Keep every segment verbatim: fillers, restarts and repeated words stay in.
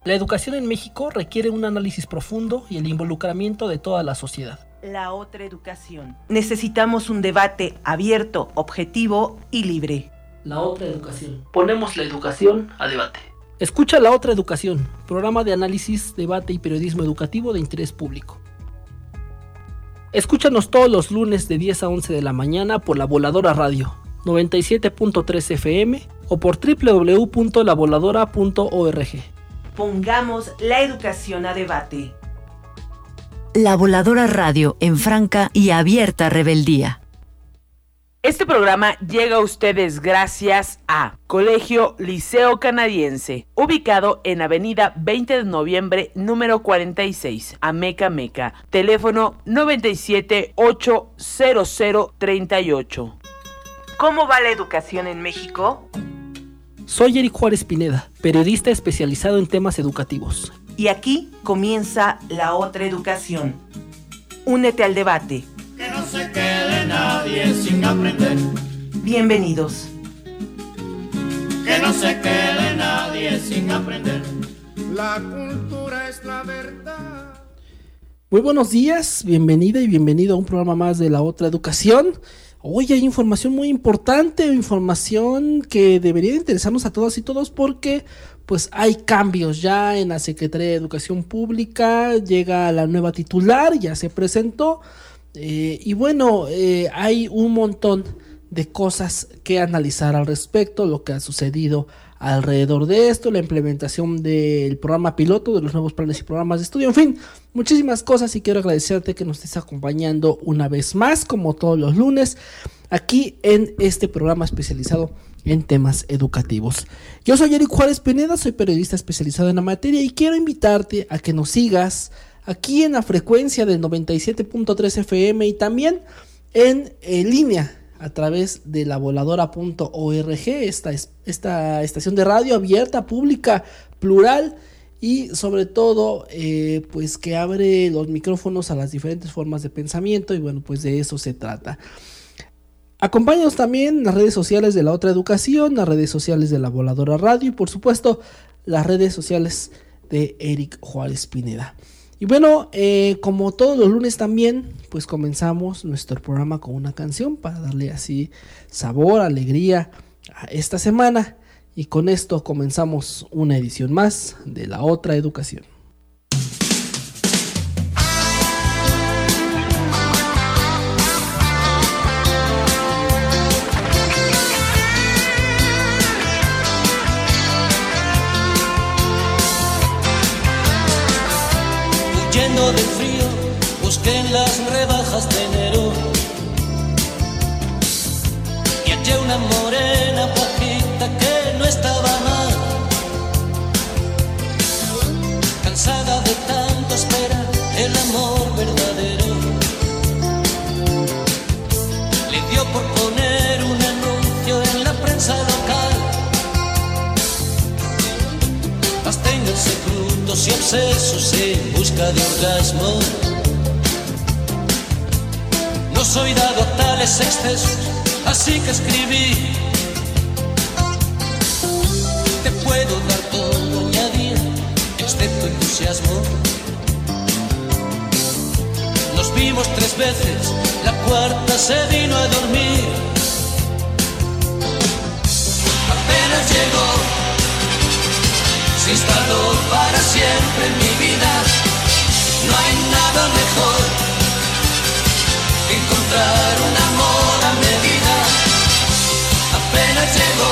La educación en México requiere un análisis profundo y el involucramiento de toda la sociedad. La otra educación. Necesitamos un debate abierto, objetivo y libre. La otra educación. Ponemos la educación a debate. Escucha La Otra Educación, programa de análisis, debate y periodismo educativo de interés público. Escúchanos todos los lunes de diez a once de la mañana por La Voladora Radio, noventa y siete punto tres F M o por doble u doble u doble u punto la voladora punto org. Pongamos la educación a debate. La Voladora Radio en franca y abierta rebeldía. Este programa llega a ustedes gracias a Colegio Liceo Canadiense, ubicado en Avenida veinte de noviembre, número cuarenta y seis, Ameca Meca. Teléfono noventa y siete, ocho cero cero, treinta y ocho. ¿Cómo va la educación en México? Soy Eric Juárez Pineda, periodista especializado en temas educativos. Y aquí comienza La Otra Educación. Únete al debate. Que no se quede nadie sin aprender. Bienvenidos. Que no se quede nadie sin aprender. La cultura es la verdad. Muy buenos días, bienvenida y bienvenido a un programa más de La Otra Educación. Hoy hay información muy importante, información que debería interesarnos a todas y todos porque pues hay cambios ya en la Secretaría de Educación Pública, llega la nueva titular, ya se presentó eh, y bueno, eh, hay un montón de cosas que analizar al respecto, lo que ha sucedido alrededor de esto, la implementación del programa piloto, de los nuevos planes y programas de estudio, en fin, muchísimas cosas y quiero agradecerte que nos estés acompañando una vez más, como todos los lunes, aquí en este programa especializado en temas educativos. Yo soy Eric Juárez Pineda, soy periodista especializado en la materia y quiero invitarte a que nos sigas aquí en la frecuencia del noventa y siete punto tres F M y también en, en línea a través de la voladora punto org, esta, esta estación de radio abierta, pública, plural y sobre todo eh, pues que abre los micrófonos a las diferentes formas de pensamiento y bueno, pues de eso se trata. Acompáñanos también en las redes sociales de La Otra Educación, las redes sociales de La Voladora Radio y por supuesto las redes sociales de Eric Juárez Pineda. Y bueno, eh, como todos los lunes también, pues comenzamos nuestro programa con una canción para darle así sabor, alegría a esta semana. Y con esto comenzamos una edición más de La Otra Educación. Huyendo del frío, busqué en las rebajas de enero y hallé una morena bajita que no estaba mal. Cansada de tanto esperar el amor verdadero, le dio por poner un anuncio en la prensa local. Absténganse frutos y obsesos en busca de orgasmo. No soy dado a tales excesos, así que escribí. Te puedo dar todo, añadir, excepto entusiasmo. Nos vimos tres veces, la cuarta se vino a dormir. Apenas llegó, se instaló para siempre en mi vida. No hay nada mejor que encontrar un amor a medida. Apenas llegó,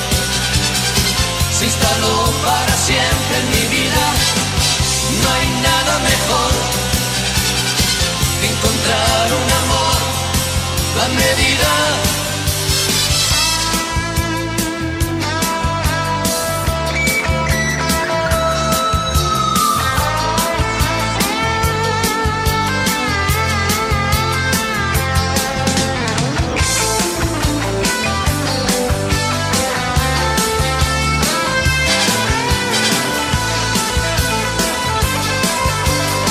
se instaló para siempre en mi vida. No hay nada mejor que encontrar un amor a medida.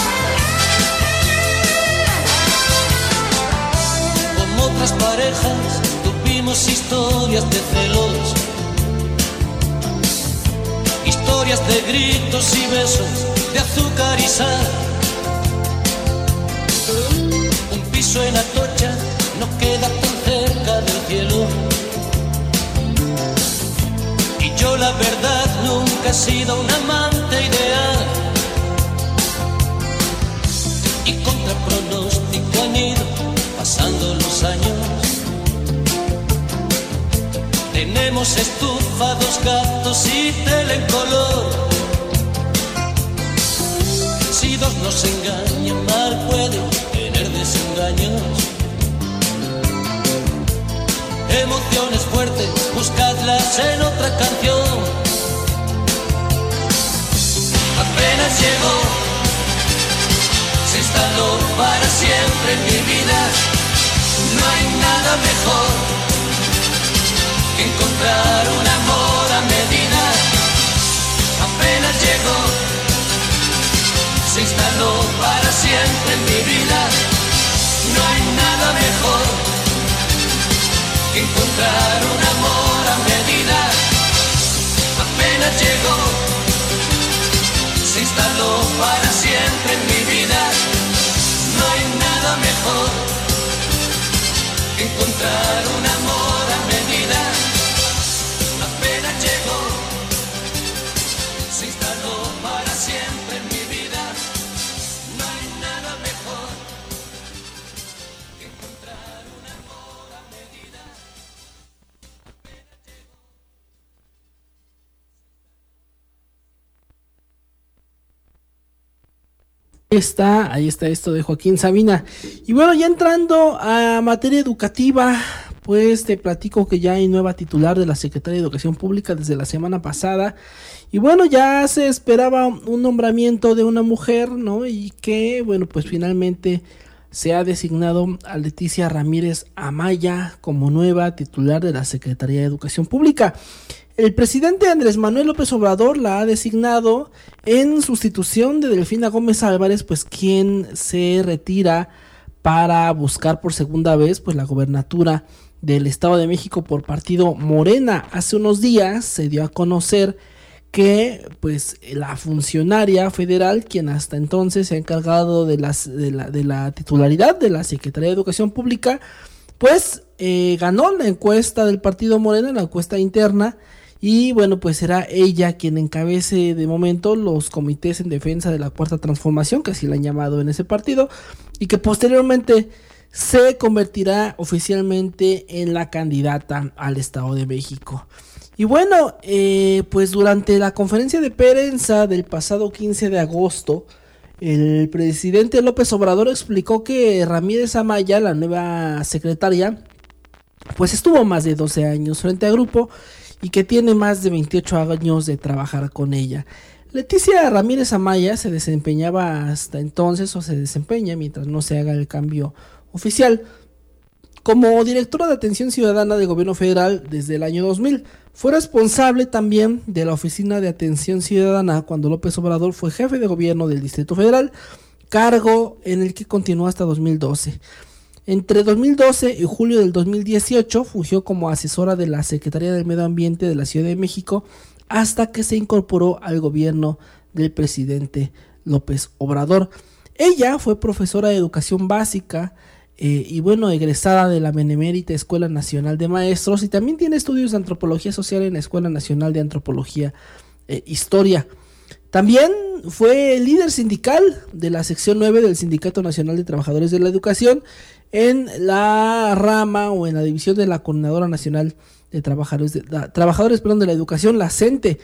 Parejas gritos y besos de azúcar y sal. Un piso en Atocha no queda tan cerca del cielo. Y yo la verdad nunca he sido un amante ideal. Y contra pronóstico han ido pasando los años. Tenemos estufa, dos gatos y tele en color. Si dos nos engañan, mal pueden tener desengaños. Emociones fuertes, buscadlas en otra canción. Apenas llegó, se instaló para siempre en mi vida. No hay nada mejor que encontrar un amor a medida. Apenas llegó, se instaló para siempre en mi vida. No hay nada mejor que encontrar un amor a medida. Apenas llegó, se instaló para siempre en mi vida. No hay nada mejor que encontrar un amor a medida. Apenas llegó, se instaló para siempre en mi vida. No hay nada mejor que encontrar un amor a medida. Ahí está, ahí está esto de Joaquín Sabina. Y bueno, ya entrando a materia educativa, pues te platico que ya hay nueva titular de la Secretaría de Educación Pública desde la semana pasada. Y bueno, ya se esperaba un nombramiento de una mujer, ¿no? Y que, bueno, pues finalmente se ha designado a Leticia Ramírez Amaya como nueva titular de la Secretaría de Educación Pública. El presidente Andrés Manuel López Obrador la ha designado en sustitución de Delfina Gómez Álvarez, pues quien se retira para buscar por segunda vez pues la gobernatura del Estado de México por partido Morena. Hace unos días se dio a conocer que pues la funcionaria federal, quien hasta entonces se ha encargado de, las, de, la, de la titularidad de la Secretaría de Educación Pública, pues eh, ganó la encuesta del partido Morena, la encuesta interna. Y bueno, pues será ella quien encabece de momento los comités en defensa de la Cuarta Transformación, que así la han llamado en ese partido, y que posteriormente se convertirá oficialmente en la candidata al Estado de México. Y bueno, eh, pues durante la conferencia de prensa del pasado quince de agosto, el presidente López Obrador explicó que Ramírez Amaya, la nueva secretaria, pues estuvo más de doce años frente a Grupo y que tiene más de veintiocho años de trabajar con ella. Leticia Ramírez Amaya se desempeñaba hasta entonces, o se desempeña mientras no se haga el cambio oficial, como directora de Atención Ciudadana del Gobierno Federal desde el año dos mil. Fue responsable también de la Oficina de Atención Ciudadana cuando López Obrador fue jefe de gobierno del Distrito Federal, cargo en el que continuó hasta dos mil doce. Entre dos mil doce y julio del dos mil dieciocho fungió como asesora de la Secretaría del Medio Ambiente de la Ciudad de México hasta que se incorporó al gobierno del presidente López Obrador. Ella fue profesora de educación básica eh, y bueno, egresada de la Benemérita Escuela Nacional de Maestros, y también tiene estudios de antropología social en la Escuela Nacional de Antropología e eh, Historia. También fue líder sindical de la sección nueve del Sindicato Nacional de Trabajadores de la Educación en la rama o en la división de la Coordinadora Nacional de Trabajadores de, la, Trabajadores, perdón, de la Educación, la CENTE.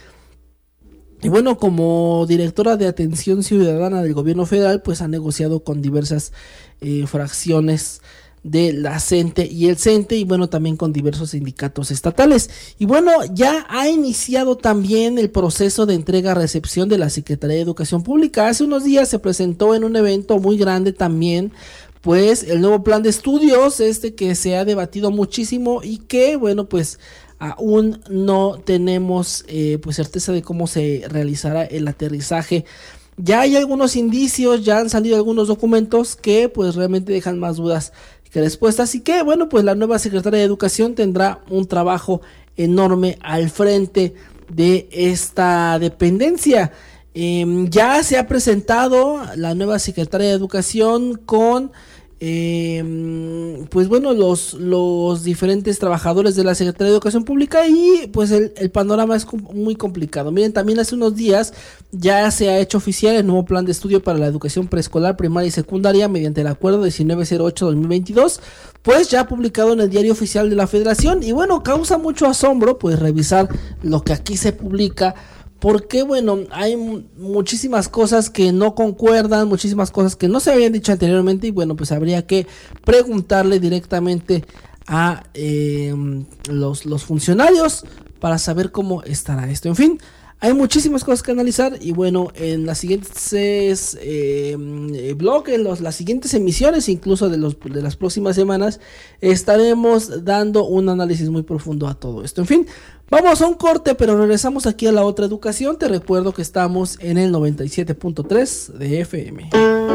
Y bueno, como directora de Atención Ciudadana del Gobierno Federal, pues ha negociado con diversas eh, fracciones de la CENTE y el CENTE, y bueno, también con diversos sindicatos estatales. Y bueno, ya ha iniciado también el proceso de entrega-recepción de la Secretaría de Educación Pública. Hace unos días se presentó en un evento muy grande también, pues el nuevo plan de estudios, este que se ha debatido muchísimo y que, bueno, pues aún no tenemos eh, pues certeza de cómo se realizará el aterrizaje. Ya hay algunos indicios, ya han salido algunos documentos que pues realmente dejan más dudas que respuestas, y que bueno, pues la nueva secretaria de Educación tendrá un trabajo enorme al frente de esta dependencia. Eh, ya se ha presentado la nueva secretaria de Educación con eh, pues bueno los, los diferentes trabajadores de la Secretaría de Educación Pública, y pues el, el panorama es com- muy complicado. Miren, también hace unos días ya se ha hecho oficial el nuevo plan de estudio para la educación preescolar, primaria y secundaria mediante el acuerdo diecinueve cero ocho dos mil veintidós, pues ya publicado en el Diario Oficial de la Federación. Y bueno, causa mucho asombro pues revisar lo que aquí se publica, porque bueno, hay m- muchísimas cosas que no concuerdan, muchísimas cosas que no se habían dicho anteriormente, y bueno, pues habría que preguntarle directamente a eh, los, los funcionarios para saber cómo estará esto. En fin, hay muchísimas cosas que analizar, y bueno, en las siguientes eh, bloques, en los, las siguientes emisiones, incluso de, los, de las próximas semanas, estaremos dando un análisis muy profundo a todo esto. En fin, vamos a un corte, pero regresamos aquí a La Otra Educación. Te recuerdo que estamos en el noventa y siete punto tres de F M.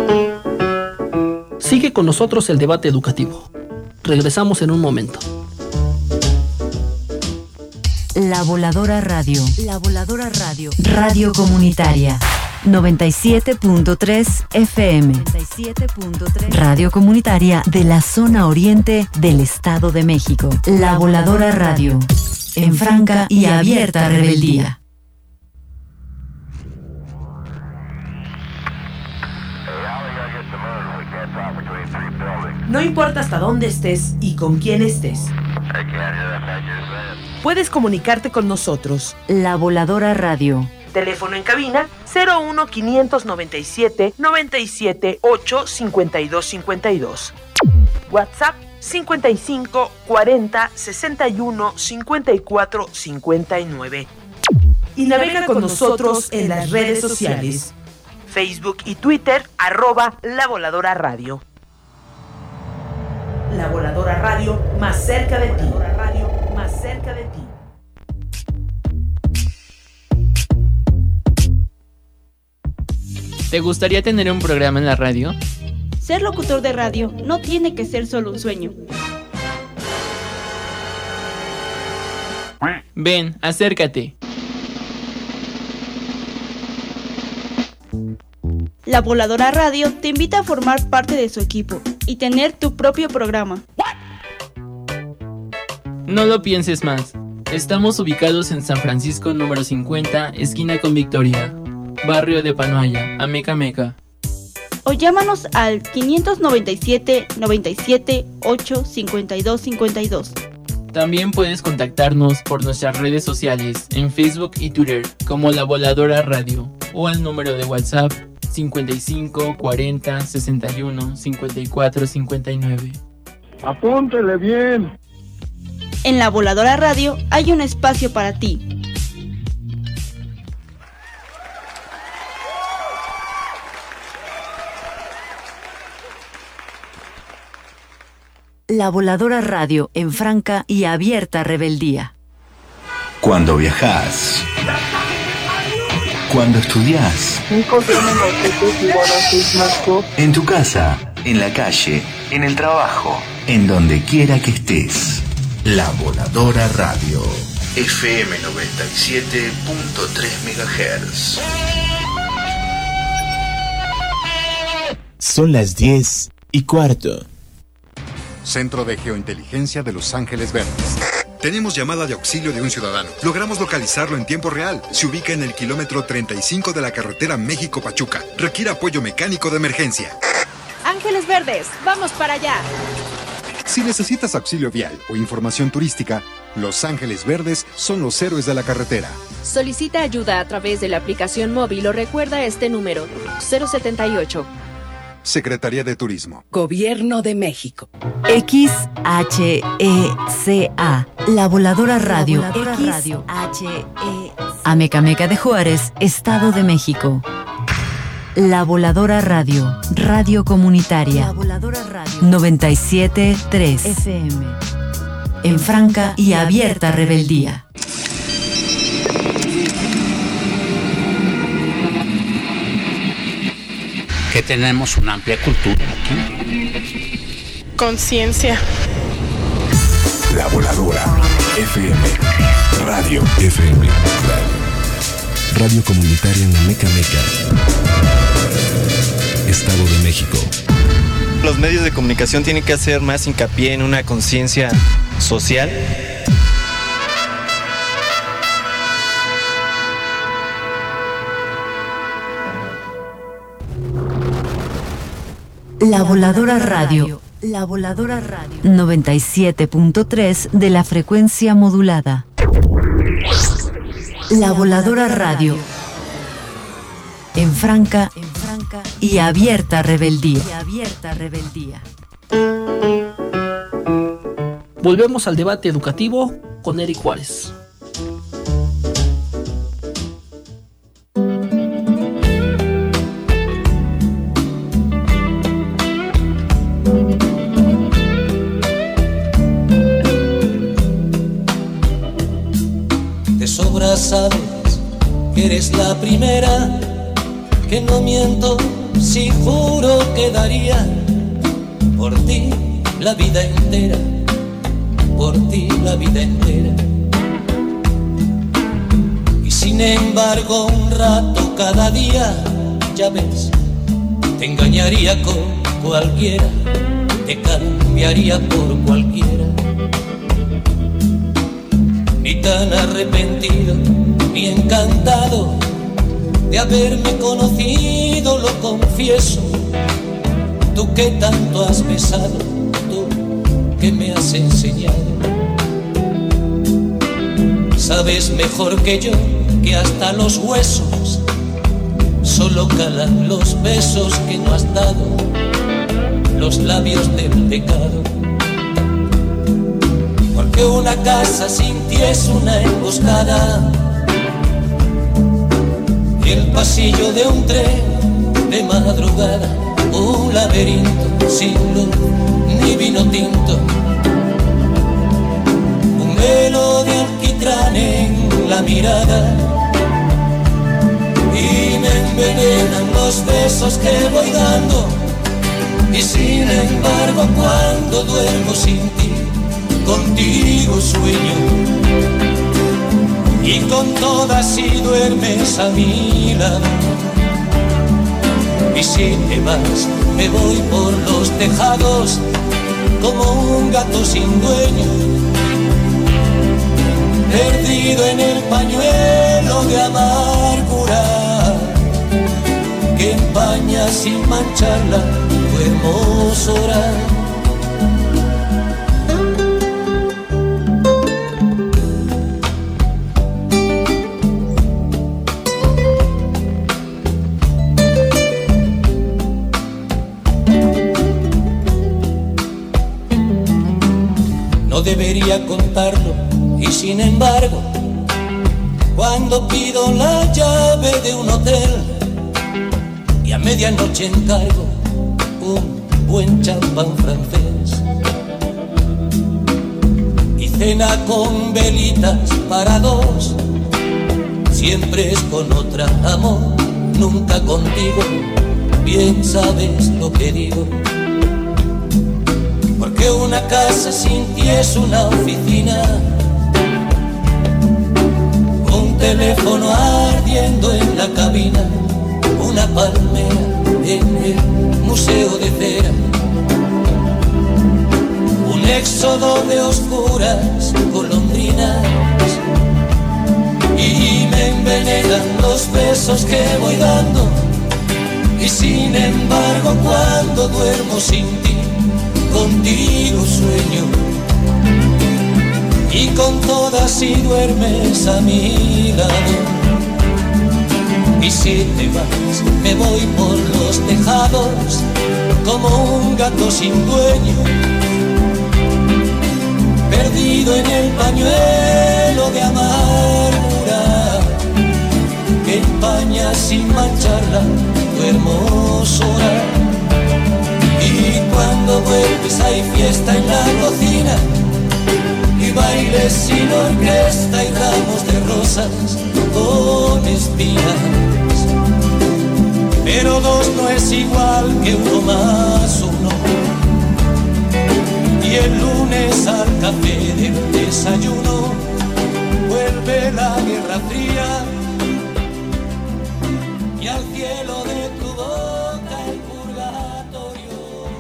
Sigue con nosotros el debate educativo. Regresamos en un momento. La Voladora Radio. La Voladora Radio. Radio Comunitaria. noventa y siete punto tres F M. noventa y siete punto tres. Radio Comunitaria de la zona oriente del Estado de México. La Voladora Radio. En franca y abierta rebeldía. No importa hasta dónde estés y con quién estés, puedes comunicarte con nosotros. La Voladora Radio. Teléfono en cabina cero uno quinientos noventa y siete noventa y siete ocho cincuenta y dos cincuenta y dos. WhatsApp cincuenta y cinco cuarenta sesenta y uno cincuenta y cuatro cincuenta y nueve. Y navega con nosotros en las redes sociales, Facebook y Twitter, arroba La Voladora Radio. La Voladora Radio, más cerca de ti. La Voladora Radio, más cerca de ti. ¿Te gustaría tener un programa en la radio? Ser locutor de radio no tiene que ser solo un sueño. Ven, acércate. La Voladora Radio te invita a formar parte de su equipo y tener tu propio programa. No lo pienses más. Estamos ubicados en San Francisco número cincuenta, esquina con Victoria, barrio de Panoaya, Amecameca. O llámanos al quinientos noventa y siete noventa y siete ocho cincuenta y dos cincuenta y dos. También puedes contactarnos por nuestras redes sociales en Facebook y Twitter como La Voladora Radio, o al número de WhatsApp cincuenta y cinco cuarenta sesenta y uno cincuenta y cuatro cincuenta y nueve. Apúntele bien. En La Voladora Radio hay un espacio para ti. La Voladora Radio en franca y abierta rebeldía. Cuando viajás, cuando estudiás, en tu casa, en la calle, en el trabajo, en donde quiera que estés. La Voladora Radio, F M noventa y siete punto tres megahertz. Son las diez y cuarto. Centro de Geointeligencia de Los Ángeles Verdes. Tenemos llamada de auxilio de un ciudadano. Logramos localizarlo en tiempo real. Se ubica en el kilómetro treinta y cinco de la carretera México-Pachuca. Requiere apoyo mecánico de emergencia. Ángeles Verdes, vamos para allá. Si necesitas auxilio vial o información turística, Los Ángeles Verdes son los héroes de la carretera. Solicita ayuda a través de la aplicación móvil o recuerda este número, cero setenta y ocho. Secretaría de Turismo. Gobierno de México. X H E C A. La Voladora Radio. La Voladora X Radio. H E Amecameca de Juárez, Estado de México. La Voladora Radio. Radio Comunitaria. La Voladora Radio. noventa y siete punto tres F M. En franca y abierta rebeldía. Que tenemos una amplia cultura aquí. Conciencia. La Voladora. F M. Radio. F M. Radio. Radio comunitaria en la Meca Meca, Estado de México. Los medios de comunicación tienen que hacer más hincapié en una conciencia social. La Voladora Radio. La Voladora Radio. noventa y siete punto tres de la frecuencia modulada. La Voladora Radio. En franca, en franca y abierta rebeldía. Y abierta rebeldía. Volvemos al debate educativo con Eric Juárez. De sobra sabes que eres la primera, que no miento si juro que daría por ti la vida entera, por ti la vida entera. Y sin embargo un rato cada día, ya ves, te engañaría con cualquiera, te cambiaría por cualquiera. Ni tan arrepentido, ni encantado de haberme conocido, lo confieso. Tú que tanto has besado, tú que me has enseñado. Sabes mejor que yo que hasta los huesos solo calan los besos que no has dado, los labios del pecado. Porque una casa sin ti es una emboscada, y el pasillo de un tren de madrugada, un laberinto sin luz ni vino tinto, un velo de alquitrán en la mirada, y me envenenan los besos que voy dando. Y sin embargo cuando duermo sin ti, contigo sueño, y con todas si duermes a mi lado. Y si te vas, me voy por los tejados como un gato sin dueño, perdido en el pañuelo de amargura que empaña sin mancharla tu hermosura. No debería contarlo y sin embargo, cuando pido la llave de un hotel y a medianoche encargo un buen champán francés y cena con velitas para dos, siempre es con otra, amor, nunca contigo, bien sabes lo que digo. Porque una casa sin ti es una oficina, un teléfono ardiendo en la cabina, una palmera en el museo de cera, un éxodo de oscuras golondrinas, y me envenenan los besos que voy dando. Y sin embargo cuando duermo sin ti, contigo sueño, y con todas si duermes a mi lado. Y si te vas, me voy por los tejados como un gato sin dueño, perdido en el pañuelo de amargura que empaña sin mancharla tu hermosura. Y cuando vuelves hay fiesta en la cocina, y bailes sin orquesta y ramos de rosas con espinas. Pero dos no es igual que uno más uno, y el lunes al café del desayuno vuelve la guerra fría y al cielo de tu boca el purgatorio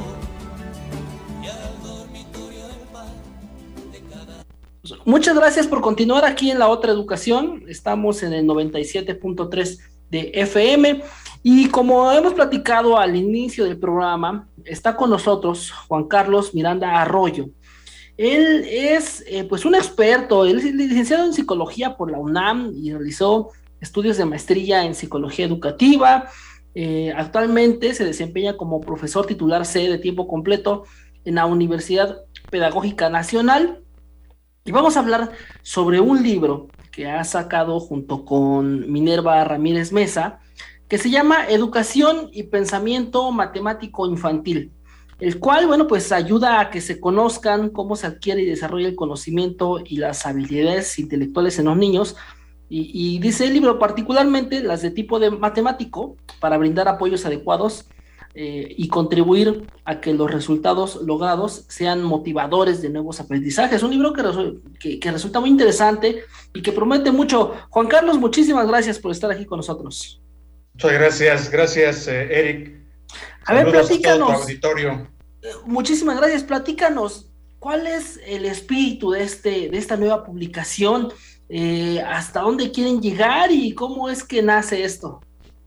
y al dormitorio del pan de cada... Muchas gracias por continuar aquí en La Otra Educación. Estamos en el noventa y siete punto tres de F M y como hemos platicado al inicio del programa, está con nosotros Juan Carlos Miranda Arroyo. Él es eh, pues un experto, él es licenciado en psicología por la UNAM y realizó estudios de maestría en psicología educativa. Eh, actualmente se desempeña como profesor titular C de tiempo completo en la Universidad Pedagógica Nacional. Y vamos a hablar sobre un libro que ha sacado junto con Minerva Ramírez Mesa, que se llama Educación y Pensamiento Matemático Infantil, el cual, bueno, pues ayuda a que se conozcan cómo se adquiere y desarrolla el conocimiento y las habilidades intelectuales en los niños, y, y dice el libro particularmente las de tipo de matemático, para brindar apoyos adecuados eh, y contribuir a que los resultados logrados sean motivadores de nuevos aprendizajes. Un libro que, resu- que, que resulta muy interesante y que promete mucho. Juan Carlos, muchísimas gracias por estar aquí con nosotros. Muchas gracias, gracias eh, Eric. A ver, Saludos platícanos. A todo tu auditorio. Muchísimas gracias. Platícanos, ¿cuál es el espíritu de este, de esta nueva publicación? Eh, ¿Hasta dónde quieren llegar y cómo es que nace esto?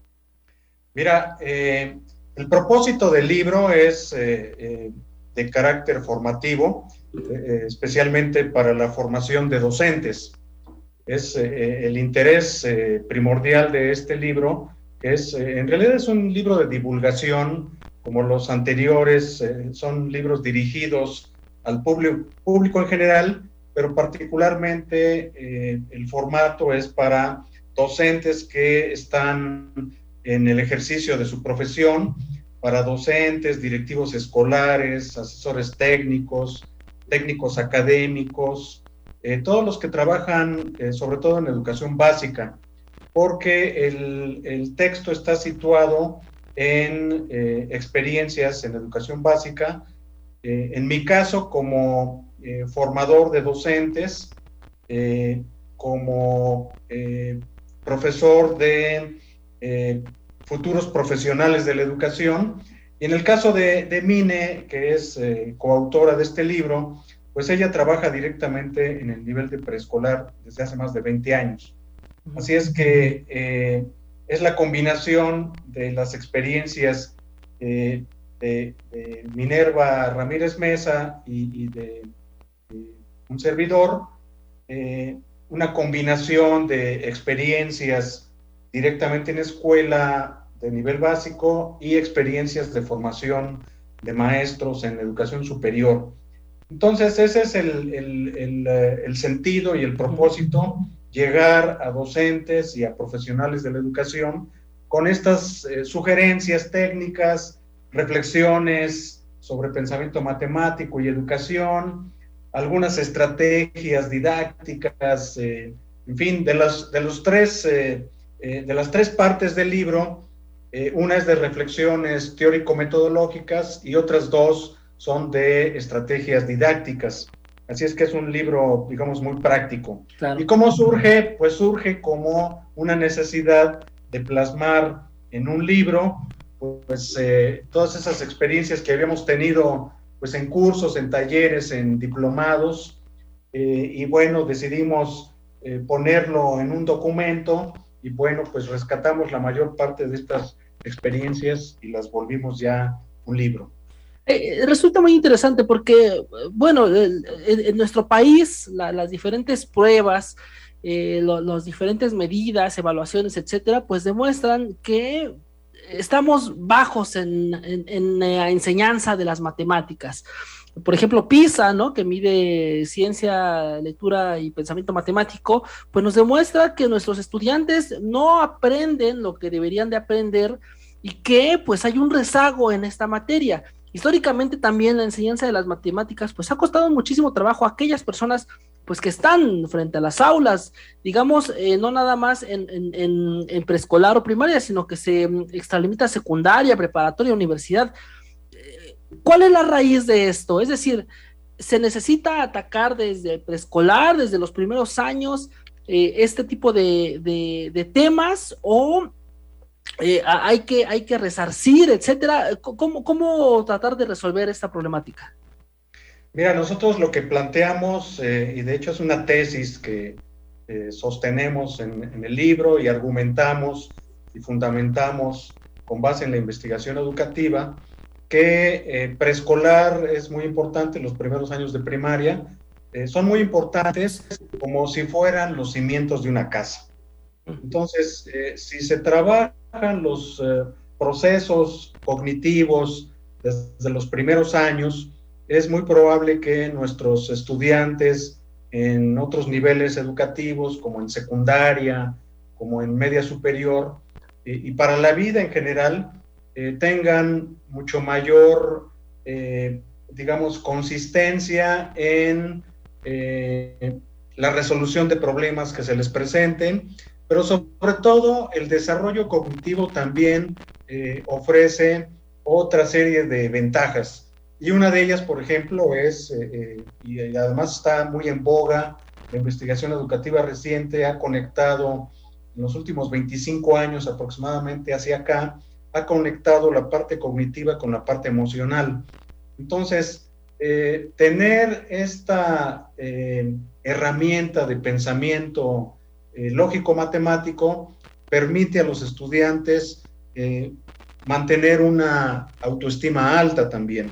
Mira, eh, el propósito del libro es eh, eh, de carácter formativo, eh, especialmente para la formación de docentes. Es eh, el interés eh, primordial de este libro, que es, eh, en realidad es un libro de divulgación, como los anteriores, eh, son libros dirigidos al público, público en general, pero particularmente eh, el formato es para docentes que están en el ejercicio de su profesión, para docentes, directivos escolares, asesores técnicos, técnicos académicos, eh, todos los que trabajan eh, sobre todo en educación básica, porque el, el texto está situado en eh, experiencias en educación básica. Eh, en mi caso, como eh, formador de docentes, eh, como eh, profesor de eh, futuros profesionales de la educación, y en el caso de, de Mine, que es eh, coautora de este libro, pues ella trabaja directamente en el nivel de preescolar desde hace más de veinte años. Así es que eh, es la combinación de las experiencias eh, de, de Minerva Ramírez Mesa y, y de, de un servidor, eh, una combinación de experiencias directamente en escuela de nivel básico y experiencias de formación de maestros en educación superior. Entonces ese es el, el, el, el sentido y el propósito, llegar a docentes y a profesionales de la educación con estas eh, sugerencias técnicas, reflexiones sobre pensamiento matemático y educación, algunas estrategias didácticas, eh, en fin, de las, de los tres, eh, eh, de las tres partes del libro. Eh, una es de reflexiones teórico-metodológicas y otras dos son de estrategias didácticas. Así es que es un libro, digamos, muy práctico. Claro. ¿Y cómo surge? Pues surge como una necesidad de plasmar en un libro pues eh, todas esas experiencias que habíamos tenido pues en cursos, en talleres, en diplomados, eh, y bueno, decidimos eh, ponerlo en un documento y bueno, pues rescatamos la mayor parte de estas experiencias y las volvimos ya un libro. Eh, resulta muy interesante porque, bueno, en, en nuestro país la, las diferentes pruebas, eh, lo, las diferentes medidas, evaluaciones, etcétera, pues demuestran que estamos bajos en, en, en la enseñanza de las matemáticas. Por ejemplo, PISA, ¿no?, que mide ciencia, lectura y pensamiento matemático, pues nos demuestra que nuestros estudiantes no aprenden lo que deberían de aprender y que pues hay un rezago en esta materia. Históricamente también la enseñanza de las matemáticas pues ha costado muchísimo trabajo a aquellas personas pues que están frente a las aulas, digamos, eh, no nada más en, en, en, en preescolar o primaria, sino que se extralimita a secundaria, preparatoria, universidad. ¿Cuál es la raíz de esto? Es decir, ¿se necesita atacar desde preescolar, desde los primeros años, eh, este tipo de, de, de temas, o eh, hay que hay que resarcir, etcétera. ¿Cómo, cómo tratar de resolver esta problemática? Mira, nosotros lo que planteamos, eh, y de hecho es una tesis que eh, sostenemos en, en el libro y argumentamos y fundamentamos con base en la investigación educativa, que eh, preescolar es muy importante, los primeros años de primaria eh, son muy importantes como si fueran los cimientos de una casa. Entonces, eh, si se trabajan los eh, procesos cognitivos desde los primeros años, es muy probable que nuestros estudiantes en otros niveles educativos, como en secundaria, como en media superior, eh, y para la vida en general, eh, tengan mucho mayor, eh, digamos, consistencia en eh, la resolución de problemas que se les presenten, pero sobre todo el desarrollo cognitivo también eh, ofrece otra serie de ventajas. Y una de ellas, por ejemplo, es, eh, eh, y además está muy en boga, la investigación educativa reciente ha conectado, en los últimos veinticinco años aproximadamente hacia acá, ha conectado la parte cognitiva con la parte emocional. Entonces, eh, tener esta eh, herramienta de pensamiento eh, lógico-matemático permite a los estudiantes eh, mantener una autoestima alta también.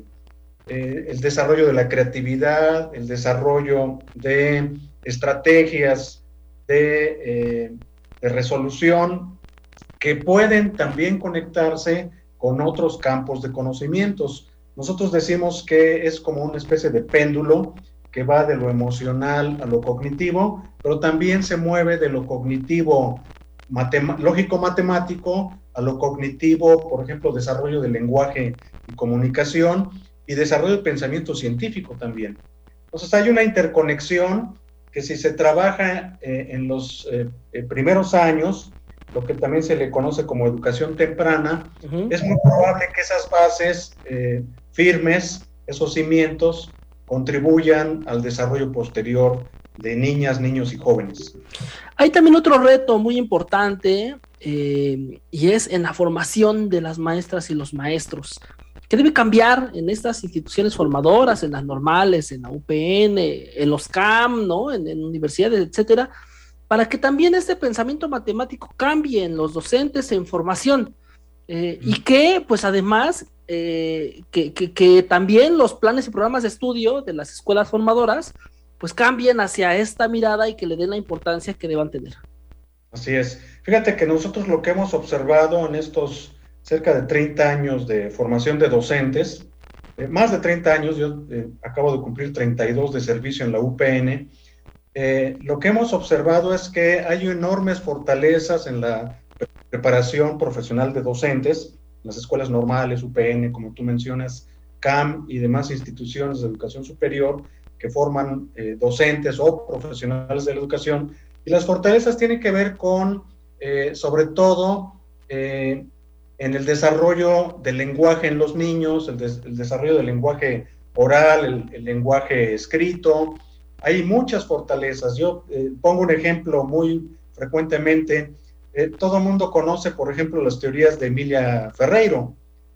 Eh, el desarrollo de la creatividad, el desarrollo de estrategias de, eh, de resolución que pueden también conectarse con otros campos de conocimientos. Nosotros decimos que es como una especie de péndulo que va de lo emocional a lo cognitivo, pero también se mueve de lo cognitivo matem- lógico-matemático a lo cognitivo, por ejemplo, desarrollo del lenguaje y comunicación, y desarrollo de pensamiento científico también. Entonces hay una interconexión que si se trabaja eh, en los eh, eh, primeros años, lo que también se le conoce como educación temprana, uh-huh. es muy probable que esas bases eh, firmes, esos cimientos, contribuyan al desarrollo posterior de niñas, niños y jóvenes. Hay también otro reto muy importante, eh, y es en la formación de las maestras y los maestros. ¿Qué debe cambiar en estas instituciones formadoras, en las normales, en la U P N, en los C A M, ¿no? en, en universidades, etcétera, para que también este pensamiento matemático cambie en los docentes en formación? Eh, y que, pues además, eh, que, que, que también los planes y programas de estudio de las escuelas formadoras, pues cambien hacia esta mirada y que le den la importancia que deban tener. Así es. Fíjate que nosotros lo que hemos observado en estos cerca de treinta años de formación de docentes, eh, más de treinta años, yo eh, acabo de cumplir treinta y dos de servicio en la U P N, eh, lo que hemos observado es que hay enormes fortalezas en la preparación profesional de docentes, en las escuelas normales, U P N, como tú mencionas, C A M y demás instituciones de educación superior que forman eh, docentes o profesionales de la educación, y las fortalezas tienen que ver con, eh, sobre todo, eh, en el desarrollo del lenguaje en los niños, el, des, el desarrollo del lenguaje oral, el, el lenguaje escrito. Hay muchas fortalezas. Yo eh, pongo un ejemplo muy frecuentemente. Eh, todo el mundo conoce, por ejemplo, las teorías de Emilia Ferreiro,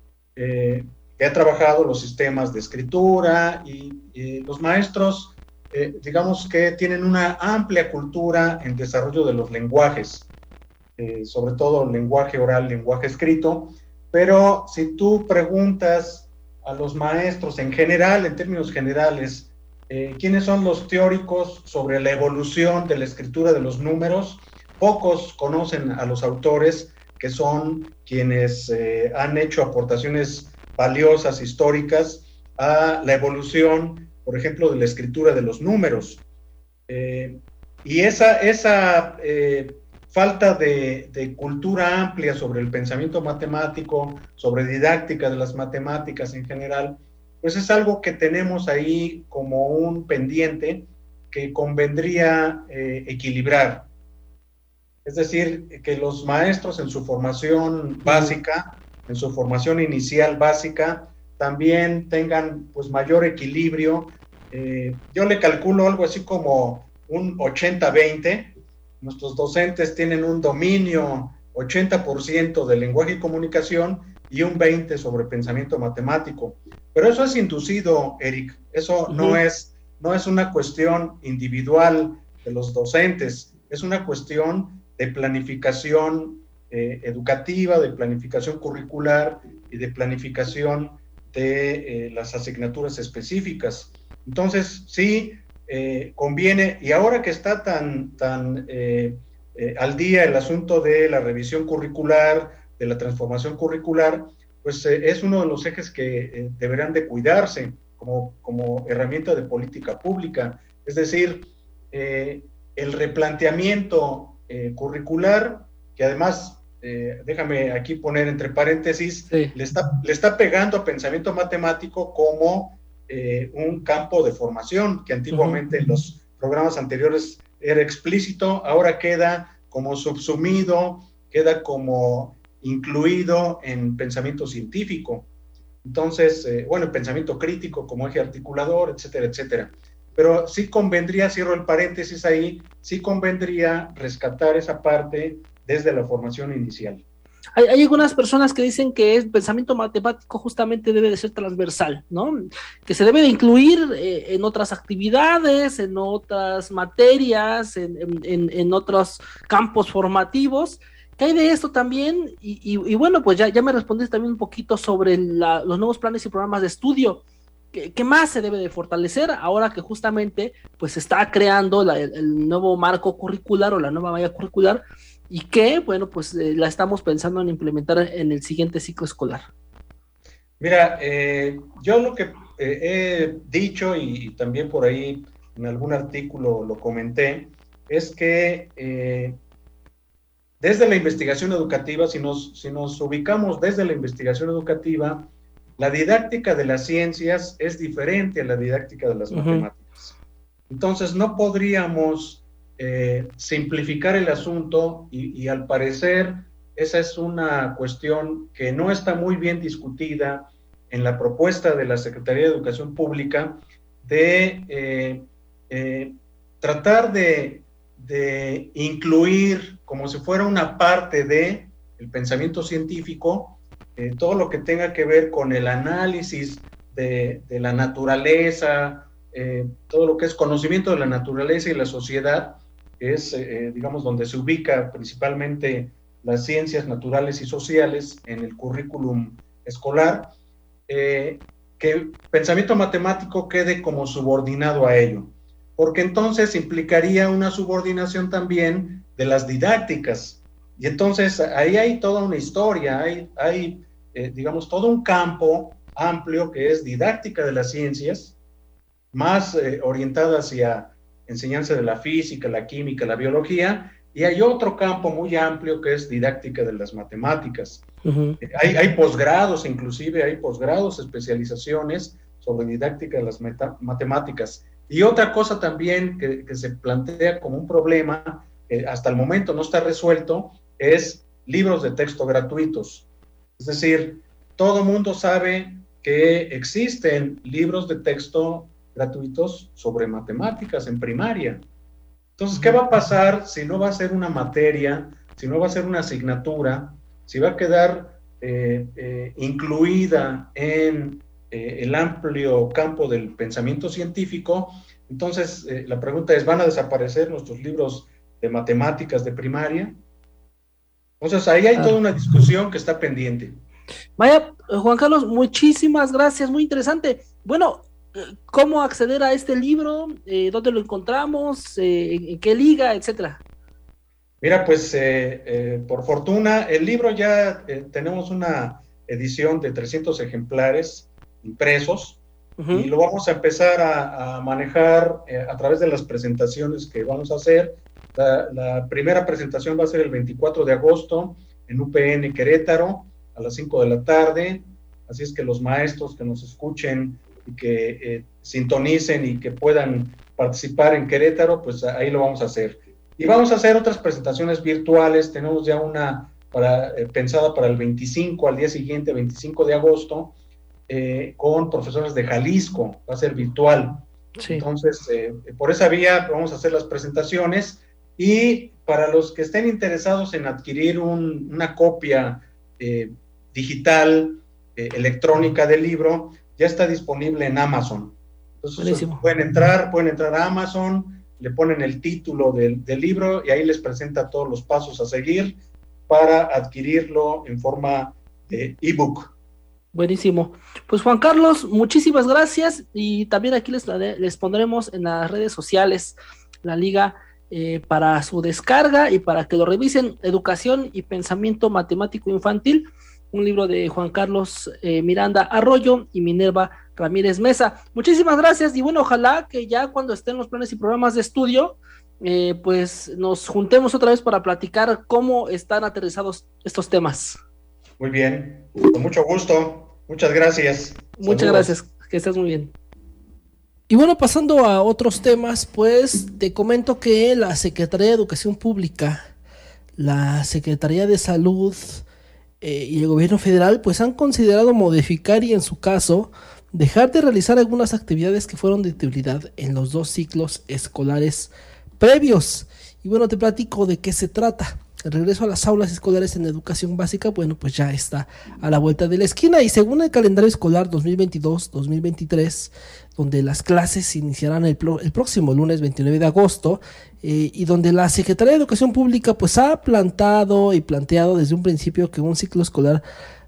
eh, que ha trabajado los sistemas de escritura, y, y los maestros, eh, digamos que tienen una amplia cultura en desarrollo de los lenguajes. Eh, sobre todo lenguaje oral, lenguaje escrito, pero si tú preguntas a los maestros en general, en términos generales, eh, quiénes son los teóricos sobre la evolución de la escritura de los números, pocos conocen a los autores que son quienes eh, han hecho aportaciones valiosas, históricas, a la evolución, por ejemplo, de la escritura de los números. Eh, y esa, esa eh, falta de, de cultura amplia sobre el pensamiento matemático, sobre didáctica de las matemáticas en general, pues es algo que tenemos ahí como un pendiente que convendría eh, equilibrar. Es decir, que los maestros en su formación básica, en su formación inicial básica, también tengan pues mayor equilibrio. Eh, yo le calculo algo así como un ochenta veinte. Nuestros docentes tienen un dominio ochenta por ciento de lenguaje y comunicación y un veinte por ciento sobre pensamiento matemático. Pero eso es inducido, Eric, eso uh-huh. no es, no es una cuestión individual de los docentes, es una cuestión de planificación eh, educativa, de planificación curricular y de planificación de eh, las asignaturas específicas. Entonces, sí, eh, conviene, y ahora que está tan, tan eh, eh, al día el asunto de la revisión curricular, de la transformación curricular, pues eh, es uno de los ejes que eh, deberán de cuidarse como, como herramienta de política pública. Es decir, eh, el replanteamiento eh, curricular, que además, eh, déjame aquí poner entre paréntesis, sí. le, está, le está pegando a pensamiento matemático como eh, un campo de formación, que antiguamente uh-huh. en los programas anteriores era explícito, ahora queda como subsumido, queda como incluido en pensamiento científico. Entonces, eh, bueno, el pensamiento crítico como eje articulador, etcétera, etcétera. Pero sí convendría, cierro el paréntesis ahí, sí convendría rescatar esa parte desde la formación inicial. Hay, hay algunas personas que dicen que el pensamiento matemático justamente debe de ser transversal, ¿no? Que se debe de incluir eh, en otras actividades, en otras materias, en, en, en otros campos formativos. ¿Qué hay de esto también? Y, y, y bueno, pues ya, ya me respondiste también un poquito sobre la, los nuevos planes y programas de estudio. ¿Qué, ¿Qué más se debe de fortalecer ahora que justamente pues se está creando la, el, el nuevo marco curricular o la nueva malla curricular y que, bueno, pues eh, la estamos pensando en implementar en el siguiente ciclo escolar? Mira, eh, yo lo que eh, he dicho y, y también por ahí en algún artículo lo comenté, es que eh, desde la investigación educativa, si nos, si nos ubicamos desde la investigación educativa, la didáctica de las ciencias es diferente a la didáctica de las uh-huh. matemáticas. Entonces, no podríamos eh, simplificar el asunto y, y al parecer esa es una cuestión que no está muy bien discutida en la propuesta de la Secretaría de Educación Pública de eh, eh, tratar de, de incluir como si fuera una parte de el pensamiento científico, eh, todo lo que tenga que ver con el análisis de, de la naturaleza, eh, todo lo que es conocimiento de la naturaleza y la sociedad, que es, eh, digamos, donde se ubica principalmente las ciencias naturales y sociales en el currículum escolar, eh, que el pensamiento matemático quede como subordinado a ello, porque entonces implicaría una subordinación también de las didácticas, y entonces ahí hay toda una historia, hay, hay eh, digamos, todo un campo amplio que es didáctica de las ciencias, más eh, orientada hacia enseñanza de la física, la química, la biología, y hay otro campo muy amplio que es didáctica de las matemáticas. Uh-huh. Eh, hay, hay posgrados, inclusive hay posgrados, especializaciones sobre didáctica de las meta- matemáticas. Y otra cosa también que, que se plantea como un problema, eh, hasta el momento no está resuelto, es libros de texto gratuitos. Es decir, todo mundo sabe que existen libros de texto gratuitos sobre matemáticas en primaria. Entonces, ¿qué va a pasar si no va a ser una materia, si no va a ser una asignatura, si va a quedar eh, eh, incluida en eh, el amplio campo del pensamiento científico? Entonces, eh, la pregunta es, ¿van a desaparecer nuestros libros de matemáticas de primaria? Entonces, ahí hay toda una discusión que está pendiente. Vaya, Juan Carlos, muchísimas gracias, muy interesante. Bueno, ¿cómo acceder a este libro? Eh, ¿Dónde lo encontramos? Eh, ¿En qué liga? Etcétera. Mira, pues eh, eh, por fortuna, el libro ya eh, tenemos una edición de trescientos ejemplares impresos, uh-huh. y lo vamos a empezar a, a manejar eh, a través de las presentaciones que vamos a hacer. La, la primera presentación va a ser el veinticuatro de agosto en U P N Querétaro a las cinco de la tarde, así es que los maestros que nos escuchen y que eh, sintonicen y que puedan participar en Querétaro, pues ahí lo vamos a hacer. Y vamos a hacer otras presentaciones virtuales, tenemos ya una para, eh, pensada para el veinticinco, al día siguiente, veinticinco de agosto, eh, con profesores de Jalisco, va a ser virtual. Sí. Entonces, eh, por esa vía vamos a hacer las presentaciones, Y para los que estén interesados en adquirir un, una copia eh, digital, eh, electrónica del libro, ya está disponible en Amazon. Entonces Buenísimo. pueden entrar, pueden entrar a Amazon, le ponen el título del, del libro y ahí les presenta todos los pasos a seguir para adquirirlo en forma de ebook. Buenísimo. Pues Juan Carlos, muchísimas gracias, y también aquí les, les pondremos en las redes sociales la liga eh, para su descarga y para que lo revisen. Educación y Pensamiento Matemático Infantil, un libro de Juan Carlos eh, Miranda Arroyo y Minerva Ramírez Mesa. Muchísimas gracias, y bueno, ojalá que ya cuando estén los planes y programas de estudio, eh, pues nos juntemos otra vez para platicar cómo están aterrizados estos temas. Muy bien, con mucho gusto, muchas gracias. Muchas Saludos. Gracias, que estés muy bien. Y bueno, pasando a otros temas, pues te comento que la Secretaría de Educación Pública, la Secretaría de Salud eh, y el Gobierno Federal pues han considerado modificar y en su caso dejar de realizar algunas actividades que fueron de utilidad en los dos ciclos escolares previos. Y bueno, te platico de qué se trata. El regreso a las aulas escolares en educación básica, bueno, pues ya está a la vuelta de la esquina, y según el calendario escolar dos mil veintidós dos mil veintitrés, donde las clases iniciarán el, pro, el próximo lunes veintinueve de agosto, eh, y donde la Secretaría de Educación Pública pues ha plantado y planteado desde un principio que un ciclo escolar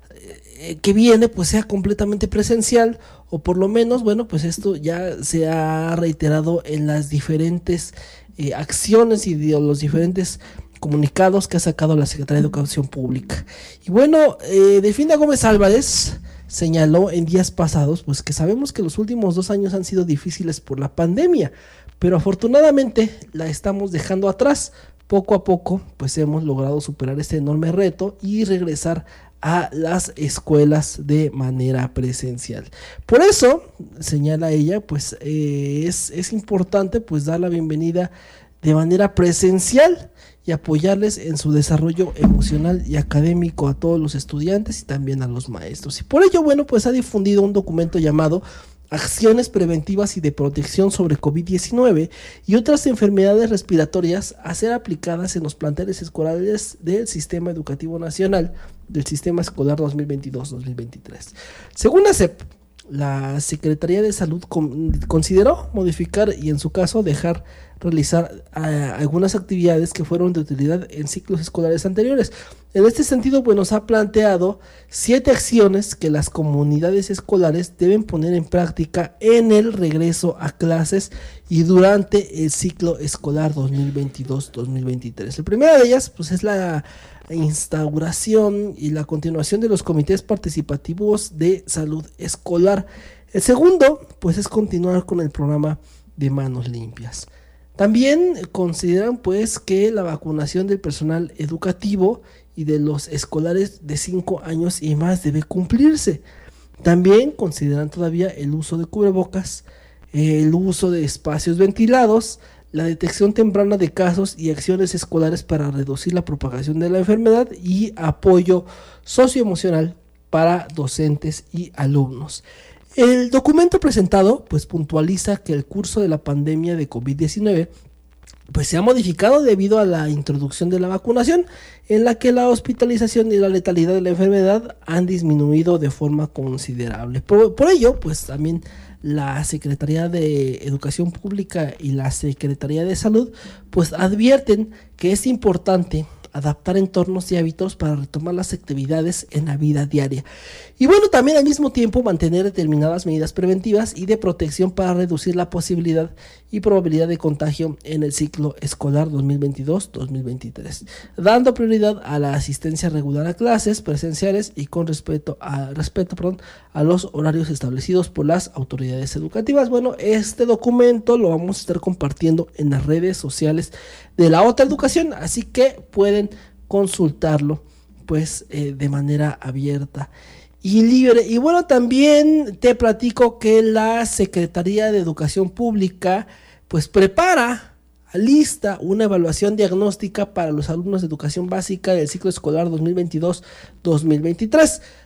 eh, que viene pues sea completamente presencial, o por lo menos, bueno, pues esto ya se ha reiterado en las diferentes eh, acciones y de los diferentes comunicados que ha sacado la Secretaría de Educación Pública. Y bueno, eh, Delfina Gómez Álvarez señaló en días pasados pues que sabemos que los últimos dos años han sido difíciles por la pandemia, pero afortunadamente la estamos dejando atrás. Poco a poco pues hemos logrado superar este enorme reto y regresar a las escuelas de manera presencial. Por eso, señala ella, pues eh, es, es importante pues dar la bienvenida de manera presencial y apoyarles en su desarrollo emocional y académico a todos los estudiantes y también a los maestros. Y por ello, bueno, pues ha difundido un documento llamado Acciones Preventivas y de Protección sobre COVID diecinueve y otras enfermedades respiratorias a ser aplicadas en los planteles escolares del Sistema Educativo Nacional del Sistema Escolar dos mil veintidós dos mil veintitrés. Según la S E P, la Secretaría de Salud con, consideró modificar y en su caso dejar realizar uh, algunas actividades que fueron de utilidad en ciclos escolares anteriores. En este sentido, bueno, se ha planteado siete acciones que las comunidades escolares deben poner en práctica en el regreso a clases y durante el ciclo escolar dos mil veintidós dos mil veintitrés. La primera de ellas, pues, es la instauración y la continuación de los comités participativos de salud escolar. El segundo, pues, es continuar con el programa de manos limpias. También consideran pues que la vacunación del personal educativo y de los escolares de cinco años y más debe cumplirse. También consideran todavía el uso de cubrebocas, el uso de espacios ventilados, la detección temprana de casos y acciones escolares para reducir la propagación de la enfermedad y apoyo socioemocional para docentes y alumnos. El documento presentado pues puntualiza que el curso de la pandemia de COVID diecinueve pues se ha modificado debido a la introducción de la vacunación, en la que la hospitalización y la letalidad de la enfermedad han disminuido de forma considerable. Por, por ello, pues también la Secretaría de Educación Pública y la Secretaría de Salud pues advierten que es importante adaptar entornos y hábitos para retomar las actividades en la vida diaria. Y bueno, también al mismo tiempo mantener determinadas medidas preventivas y de protección para reducir la posibilidad y probabilidad de contagio en el ciclo escolar dos mil veintidós dos mil veintitrés, dando prioridad a la asistencia regular a clases presenciales y con respeto a respeto perdón, a los horarios establecidos por las autoridades educativas. Bueno, este documento lo vamos a estar compartiendo en las redes sociales de La Otra Educación, así que pueden consultarlo pues eh, de manera abierta y libre. Y bueno, también te platico que la Secretaría de Educación Pública pues prepara, lista una evaluación diagnóstica para los alumnos de educación básica del ciclo escolar dos mil veintidós dos mil veintitrés.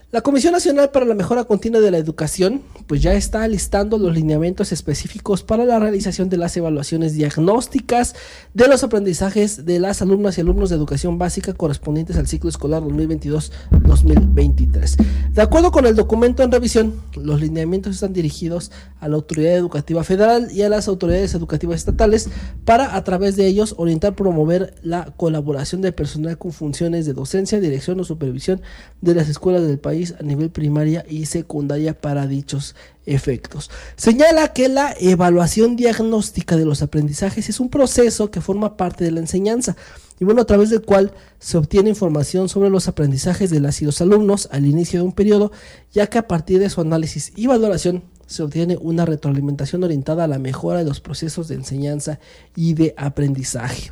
La Comisión Nacional para la Mejora Continua de la Educación pues ya está listando los lineamientos específicos para la realización de las evaluaciones diagnósticas de los aprendizajes de las alumnas y alumnos de educación básica correspondientes al ciclo escolar dos mil veintidós dos mil veintitrés. De acuerdo con el documento en revisión, los lineamientos están dirigidos a la Autoridad Educativa Federal y a las autoridades educativas estatales para, a través de ellos, orientar, promover la colaboración del personal con funciones de docencia, dirección o supervisión de las escuelas del país a nivel primaria y secundaria para dichos efectos. Señala que la evaluación diagnóstica de los aprendizajes es un proceso que forma parte de la enseñanza y bueno, a través del cual se obtiene información sobre los aprendizajes de las y los alumnos al inicio de un periodo, ya que a partir de su análisis y valoración se obtiene una retroalimentación orientada a la mejora de los procesos de enseñanza y de aprendizaje.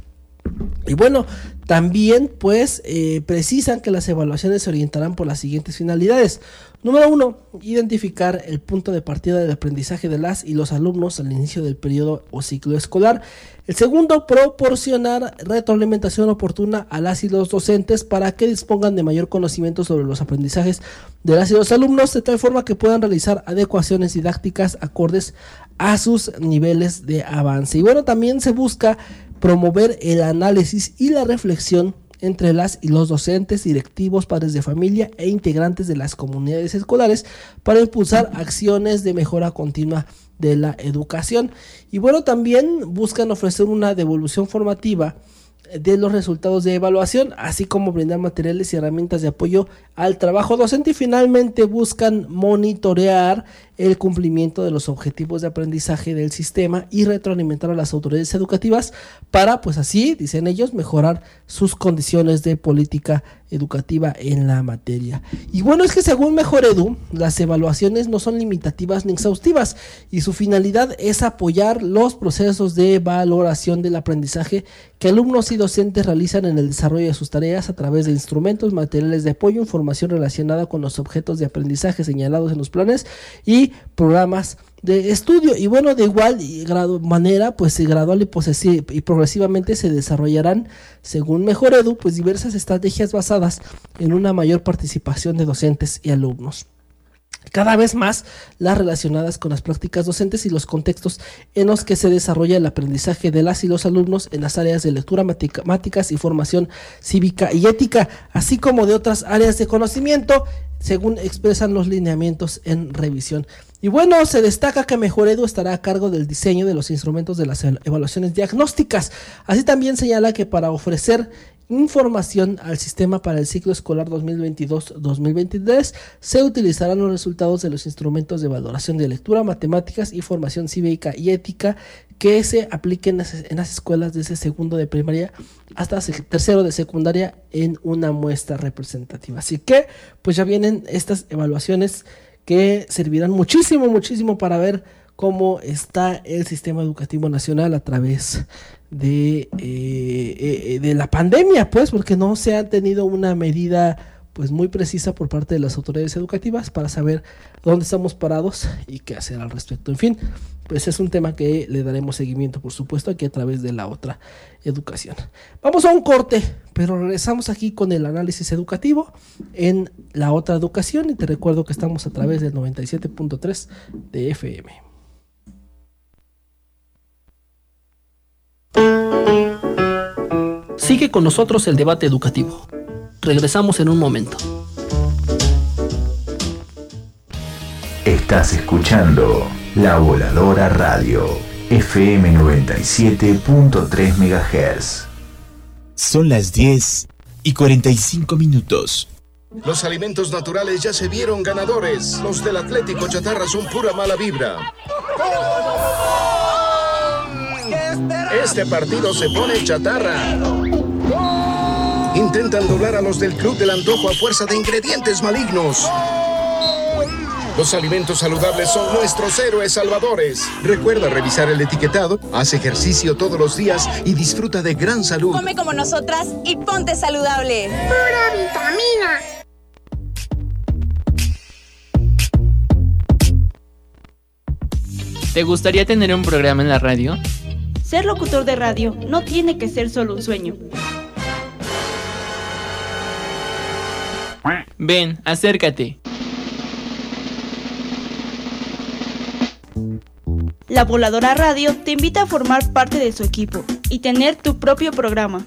Y bueno, también pues eh, precisan que las evaluaciones se orientarán por las siguientes finalidades. Número uno, identificar el punto de partida del aprendizaje de las y los alumnos al inicio del periodo o ciclo escolar. El segundo, proporcionar retroalimentación oportuna a las y los docentes para que dispongan de mayor conocimiento sobre los aprendizajes de las y los alumnos, de tal forma que puedan realizar adecuaciones didácticas acordes a sus niveles de avance. Y bueno, también se busca promover el análisis y la reflexión entre las y los docentes, directivos, padres de familia e integrantes de las comunidades escolares para impulsar acciones de mejora continua de la educación. Y bueno, también buscan ofrecer una devolución formativa de los resultados de evaluación, así como brindar materiales y herramientas de apoyo al trabajo docente, y finalmente buscan monitorear el cumplimiento de los objetivos de aprendizaje del sistema y retroalimentar a las autoridades educativas para, pues así, dicen ellos, mejorar sus condiciones de política educativa en la materia. Y bueno, es que según Mejor Edu, las evaluaciones no son limitativas ni exhaustivas y su finalidad es apoyar los procesos de valoración del aprendizaje que alumnos y docentes realizan en el desarrollo de sus tareas a través de instrumentos, materiales de apoyo, información relacionada con los objetos de aprendizaje señalados en los planes y programas de estudio. Y bueno, de igual grado, manera, pues gradual y, posesiv- y progresivamente se desarrollarán, según Mejor Edu, pues diversas estrategias basadas en una mayor participación de docentes y alumnos. Cada vez más las relacionadas con las prácticas docentes y los contextos en los que se desarrolla el aprendizaje de las y los alumnos en las áreas de lectura, matemáticas y formación cívica y ética, así como de otras áreas de conocimiento, según expresan los lineamientos en revisión. Y bueno, se destaca que Mejor Edu estará a cargo del diseño de los instrumentos de las evaluaciones diagnósticas. Así también señala que para ofrecer información al sistema para el ciclo escolar dos mil veintidós dos mil veintitrés se utilizarán los resultados de los instrumentos de valoración de lectura, matemáticas y formación cívica y ética que se apliquen en las escuelas desde segundo de primaria hasta tercero de secundaria en una muestra representativa. Así que pues ya vienen estas evaluaciones que servirán muchísimo, muchísimo para ver cómo está el sistema educativo nacional a través de, eh, eh, de la pandemia, pues, porque no se ha tenido una medida pues muy precisa por parte de las autoridades educativas para saber dónde estamos parados y qué hacer al respecto. En fin, pues es un tema que le daremos seguimiento, por supuesto, aquí a través de La Otra Educación. Vamos a un corte, pero regresamos aquí con el análisis educativo en La Otra Educación y te recuerdo que estamos a través del noventa y siete punto tres de F M. Sigue con nosotros el debate educativo. Regresamos en un momento. Estás escuchando La Voladora Radio, F M noventa y siete punto tres megahertz. Son las diez y cuarenta y cinco minutos. Los alimentos naturales ya se vieron ganadores. Los del Atlético Chatarra son pura mala vibra. Este partido se pone chatarra. Intentan doblar a los del Club del Antojo a fuerza de ingredientes malignos. Los alimentos saludables son nuestros héroes salvadores. Recuerda revisar el etiquetado, haz ejercicio todos los días y disfruta de gran salud. Come como nosotras y ponte saludable. ¡Pura vitamina! ¿Te gustaría tener un programa en la radio? Ser locutor de radio no tiene que ser solo un sueño. Ven, acércate. La Voladora Radio te invita a formar parte de su equipo y tener tu propio programa.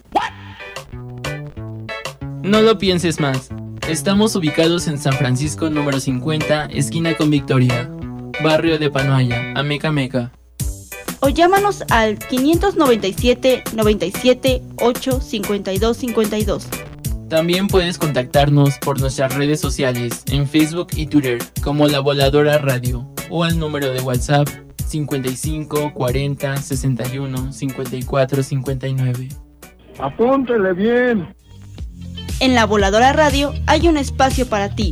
No lo pienses más. Estamos ubicados en San Francisco número cincuenta, esquina con Victoria, barrio de Panoaya, Ameca Meca. O llámanos al quinientos noventa y siete, noventa y siete, ocho, cincuenta y dos, cincuenta y dos. También puedes contactarnos por nuestras redes sociales en Facebook y Twitter como La Voladora Radio o al número de WhatsApp cincuenta y cinco, cuarenta, sesenta y uno, cincuenta y cuatro, cincuenta y nueve. Apúntele bien. En La Voladora Radio hay un espacio para ti.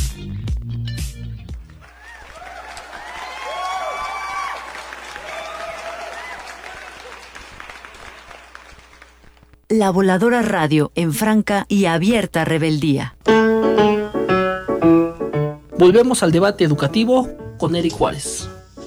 La Voladora Radio en franca y abierta rebeldía. Volvemos al debate educativo con Eric Juárez.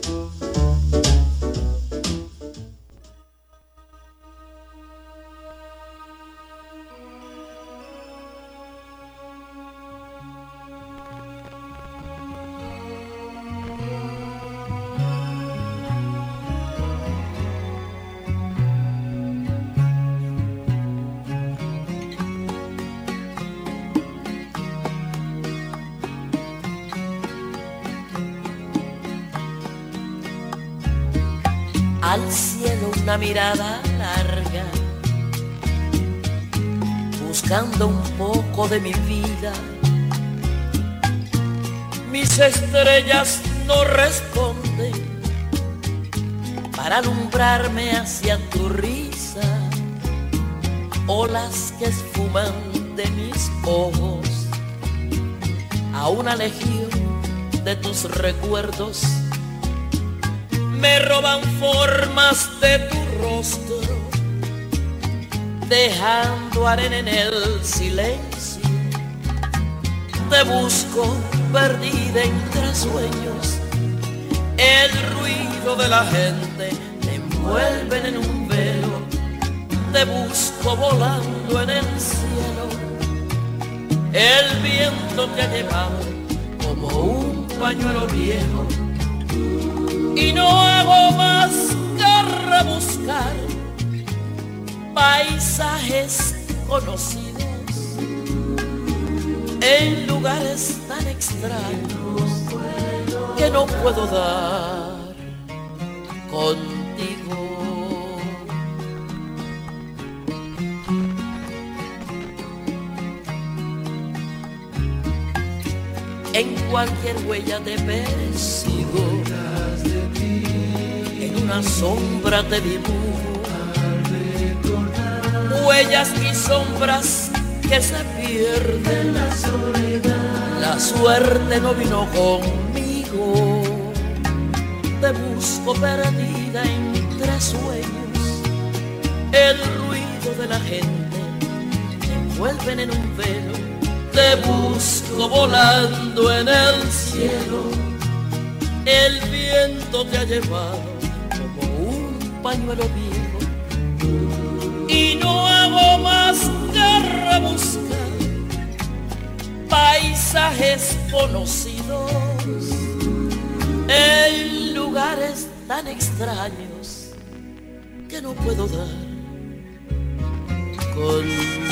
Al cielo una mirada larga, buscando un poco de mi vida. Mis estrellas no responden para alumbrarme hacia tu risa, olas que esfuman de mis ojos a una legión de tus recuerdos. Me roban formas de tu rostro, dejando arena en el silencio. Te busco perdida entre sueños, el ruido de la gente me envuelve en un velo. Te busco volando en el cielo, el viento te ha llevado como un pañuelo viejo. Y no hago más que rebuscar paisajes conocidos en lugares tan extraños que no puedo dar contigo. En cualquier huella te persigo, en una sombra te dibujo, huellas y sombras que se pierden. La soledad, la suerte no vino conmigo. Te busco perdida entre sueños, el ruido de la gente te envuelven en un velo. Te busco volando en el cielo, el viento te ha llevado como un pañuelo viejo. Y no hago más que rebuscar paisajes conocidos en lugares tan extraños que no puedo dar contigo.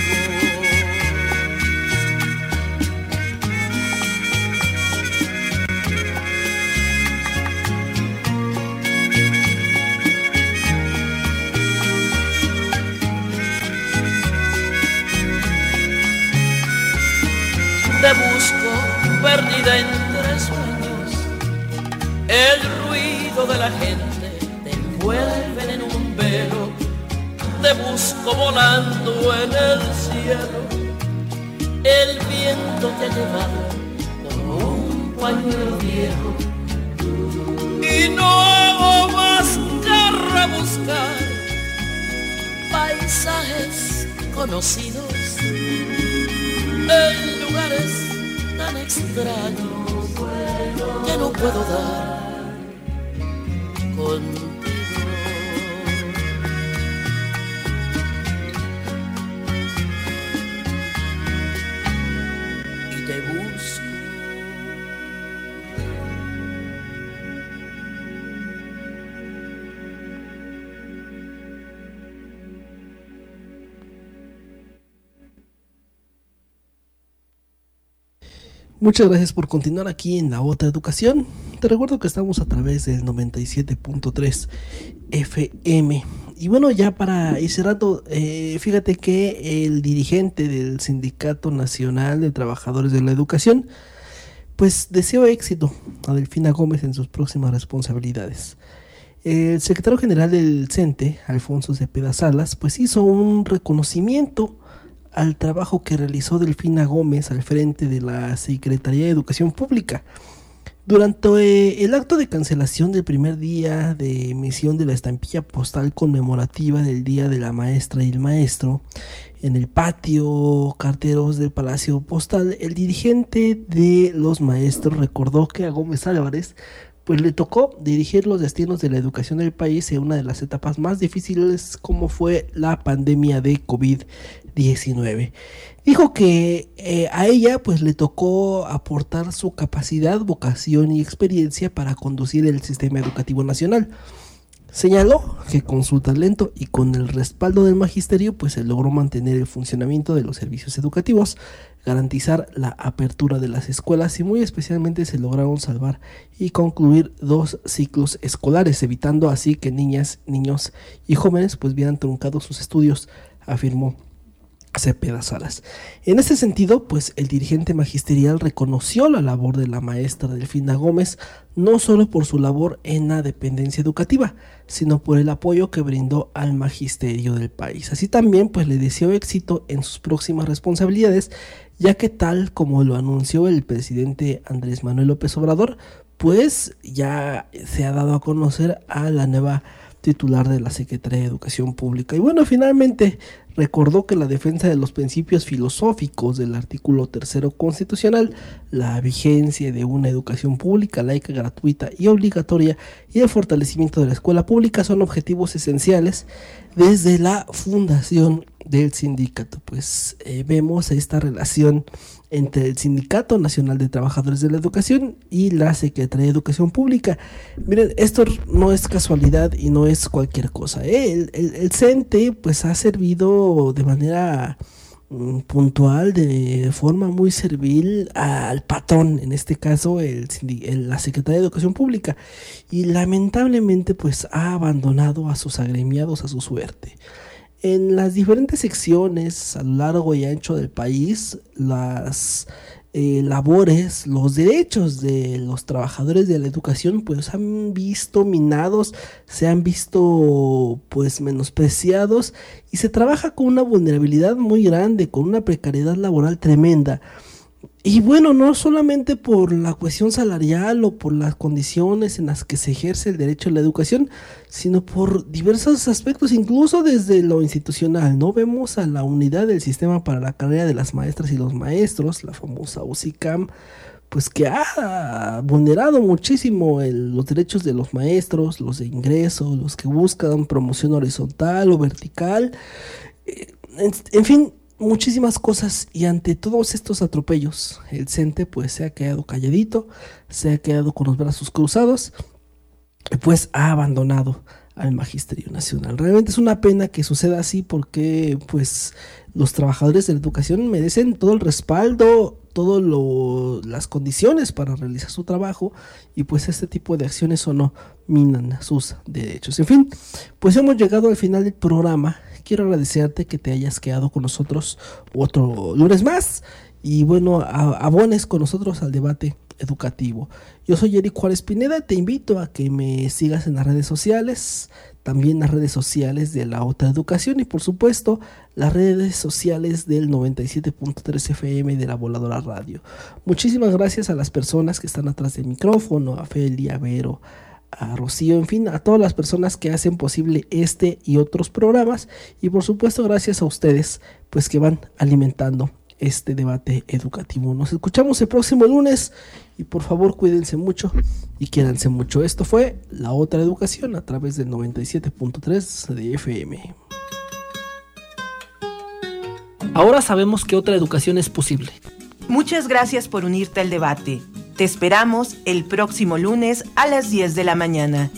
Te busco perdida entre sueños, el ruido de la gente te envuelve en un velo. Te busco volando en el cielo, el viento te ha llevado como un pañuelo viejo. Y no hago más que rebuscar paisajes conocidos en lugares tan extraños que no puedo dar contigo. Y te busco Muchas gracias por continuar aquí en La Otra Educación. Te recuerdo que estamos a través del noventa y siete punto tres F M. Y bueno, ya para ir cerrando, eh, fíjate que el dirigente del Sindicato Nacional de Trabajadores de la Educación, pues deseó éxito a Delfina Gómez en sus próximas responsabilidades. El secretario general del CENTE, Alfonso Cepeda Salas, pues hizo un reconocimiento al trabajo que realizó Delfina Gómez al frente de la Secretaría de Educación Pública. Durante eh, el acto de cancelación del primer día de emisión de la estampilla postal conmemorativa del Día de la Maestra y el Maestro, en el patio Carteros del Palacio Postal, el dirigente de los maestros recordó que a Gómez Álvarez pues le tocó dirigir los destinos de la educación del país en una de las etapas más difíciles, como fue la pandemia de COVID diecinueve. Dijo que eh, a ella pues le tocó aportar su capacidad, vocación y experiencia para conducir el sistema educativo nacional. Señaló que con su talento y con el respaldo del magisterio pues se logró mantener el funcionamiento de los servicios educativos, garantizar la apertura de las escuelas y muy especialmente se lograron salvar y concluir dos ciclos escolares, evitando así que niñas, niños y jóvenes pues vieran truncados sus estudios, afirmó Cepeda Salas. En ese sentido, pues el dirigente magisterial reconoció la labor de la maestra Delfina Gómez, no solo por su labor en la dependencia educativa, sino por el apoyo que brindó al magisterio del país. Así también, pues le deseó éxito en sus próximas responsabilidades, ya que tal como lo anunció el presidente Andrés Manuel López Obrador, pues ya se ha dado a conocer a la nueva titular de la Secretaría de Educación Pública. Y bueno, finalmente recordó que la defensa de los principios filosóficos del artículo tercero constitucional, la vigencia de una educación pública, laica, gratuita y obligatoria y el fortalecimiento de la escuela pública son objetivos esenciales desde la fundación del sindicato. Pues eh, vemos esta relación entre el Sindicato Nacional de Trabajadores de la Educación y la Secretaría de Educación Pública. Miren, esto no es casualidad y no es cualquier cosa, ¿eh? El, el, el CENTE pues ha servido de manera mm, puntual, de forma muy servil al patrón, en este caso el, el, la Secretaría de Educación Pública, y lamentablemente pues ha abandonado a sus agremiados a su suerte. En las diferentes secciones a lo largo y ancho del país, las eh, labores, los derechos de los trabajadores de la educación pues han visto minados, se han visto pues menospreciados y se trabaja con una vulnerabilidad muy grande, con una precariedad laboral tremenda. Y bueno, no solamente por la cuestión salarial o por las condiciones en las que se ejerce el derecho a la educación, sino por diversos aspectos, incluso desde lo institucional, ¿no? Vemos a la unidad del sistema para la carrera de las maestras y los maestros, la famosa U C I C A M, pues que ha vulnerado muchísimo el, los derechos de los maestros, los de ingreso, los que buscan promoción horizontal o vertical, eh, en, en fin, muchísimas cosas, y ante todos estos atropellos el CENTE pues se ha quedado calladito, se ha quedado con los brazos cruzados, pues ha abandonado al Magisterio Nacional. Realmente es una pena que suceda así, porque pues los trabajadores de la educación merecen todo el respaldo, todas las condiciones para realizar su trabajo, y pues este tipo de acciones o no minan sus derechos. En fin, pues hemos llegado al final del programa. Quiero agradecerte que te hayas quedado con nosotros otro lunes más y bueno, abones con nosotros al debate educativo. Yo soy Eric Juárez Pineda, te invito a que me sigas en las redes sociales, también las redes sociales de La Otra Educación y por supuesto las redes sociales del noventa y siete punto tres F M de La Voladora Radio. Muchísimas gracias a las personas que están atrás del micrófono, a Feli, a Vero, a Rocío, en fin, a todas las personas que hacen posible este y otros programas, y por supuesto gracias a ustedes pues que van alimentando este debate educativo. Nos escuchamos el próximo lunes y por favor cuídense mucho y quiéranse mucho. Esto fue La Otra Educación a través del noventa y siete punto tres de F M. Ahora sabemos que otra educación es posible. Muchas gracias por unirte al debate. Te esperamos el próximo lunes a las diez de la mañana.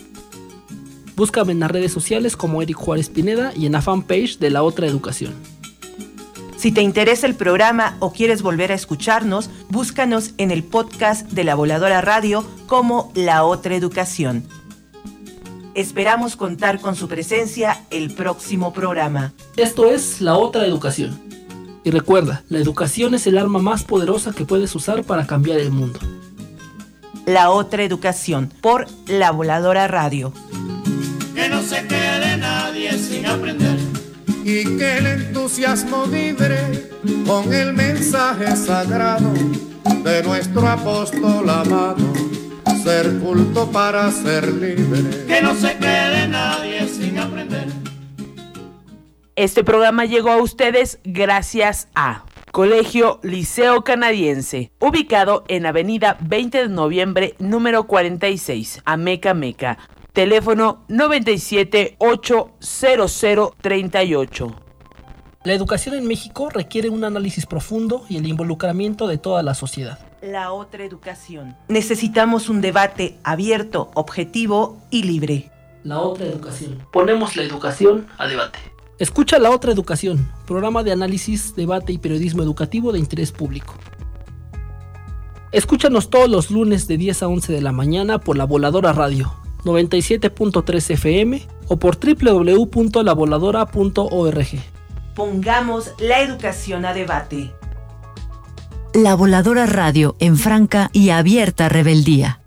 Búscame en las redes sociales como Eric Juárez Pineda y en la fanpage de La Otra Educación. Si te interesa el programa o quieres volver a escucharnos, búscanos en el podcast de La Voladora Radio como La Otra Educación. Esperamos contar con su presencia el próximo programa. Esto es La Otra Educación. Y recuerda, la educación es el arma más poderosa que puedes usar para cambiar el mundo. La Otra Educación, por La Voladora Radio. Que no se quede nadie sin aprender. Y que el entusiasmo vibre con el mensaje sagrado de nuestro apóstol amado, ser culto para ser libre. Que no se quede nadie sin aprender. Este programa llegó a ustedes gracias a Colegio Liceo Canadiense, ubicado en Avenida veinte de noviembre, número cuarenta y seis, Ameca Meca. Teléfono noventa y siete, ocho cero cero, treinta y ocho. La educación en México requiere un análisis profundo y el involucramiento de toda la sociedad. La Otra Educación. Necesitamos un debate abierto, objetivo y libre. La Otra Educación. Ponemos la educación a debate. Escucha La Otra Educación, programa de análisis, debate y periodismo educativo de interés público. Escúchanos todos los lunes de diez a once de la mañana por La Voladora Radio, noventa y siete punto tres F M o por doble u doble u doble u punto la voladora punto org. Pongamos la educación a debate. La Voladora Radio en franca y abierta rebeldía.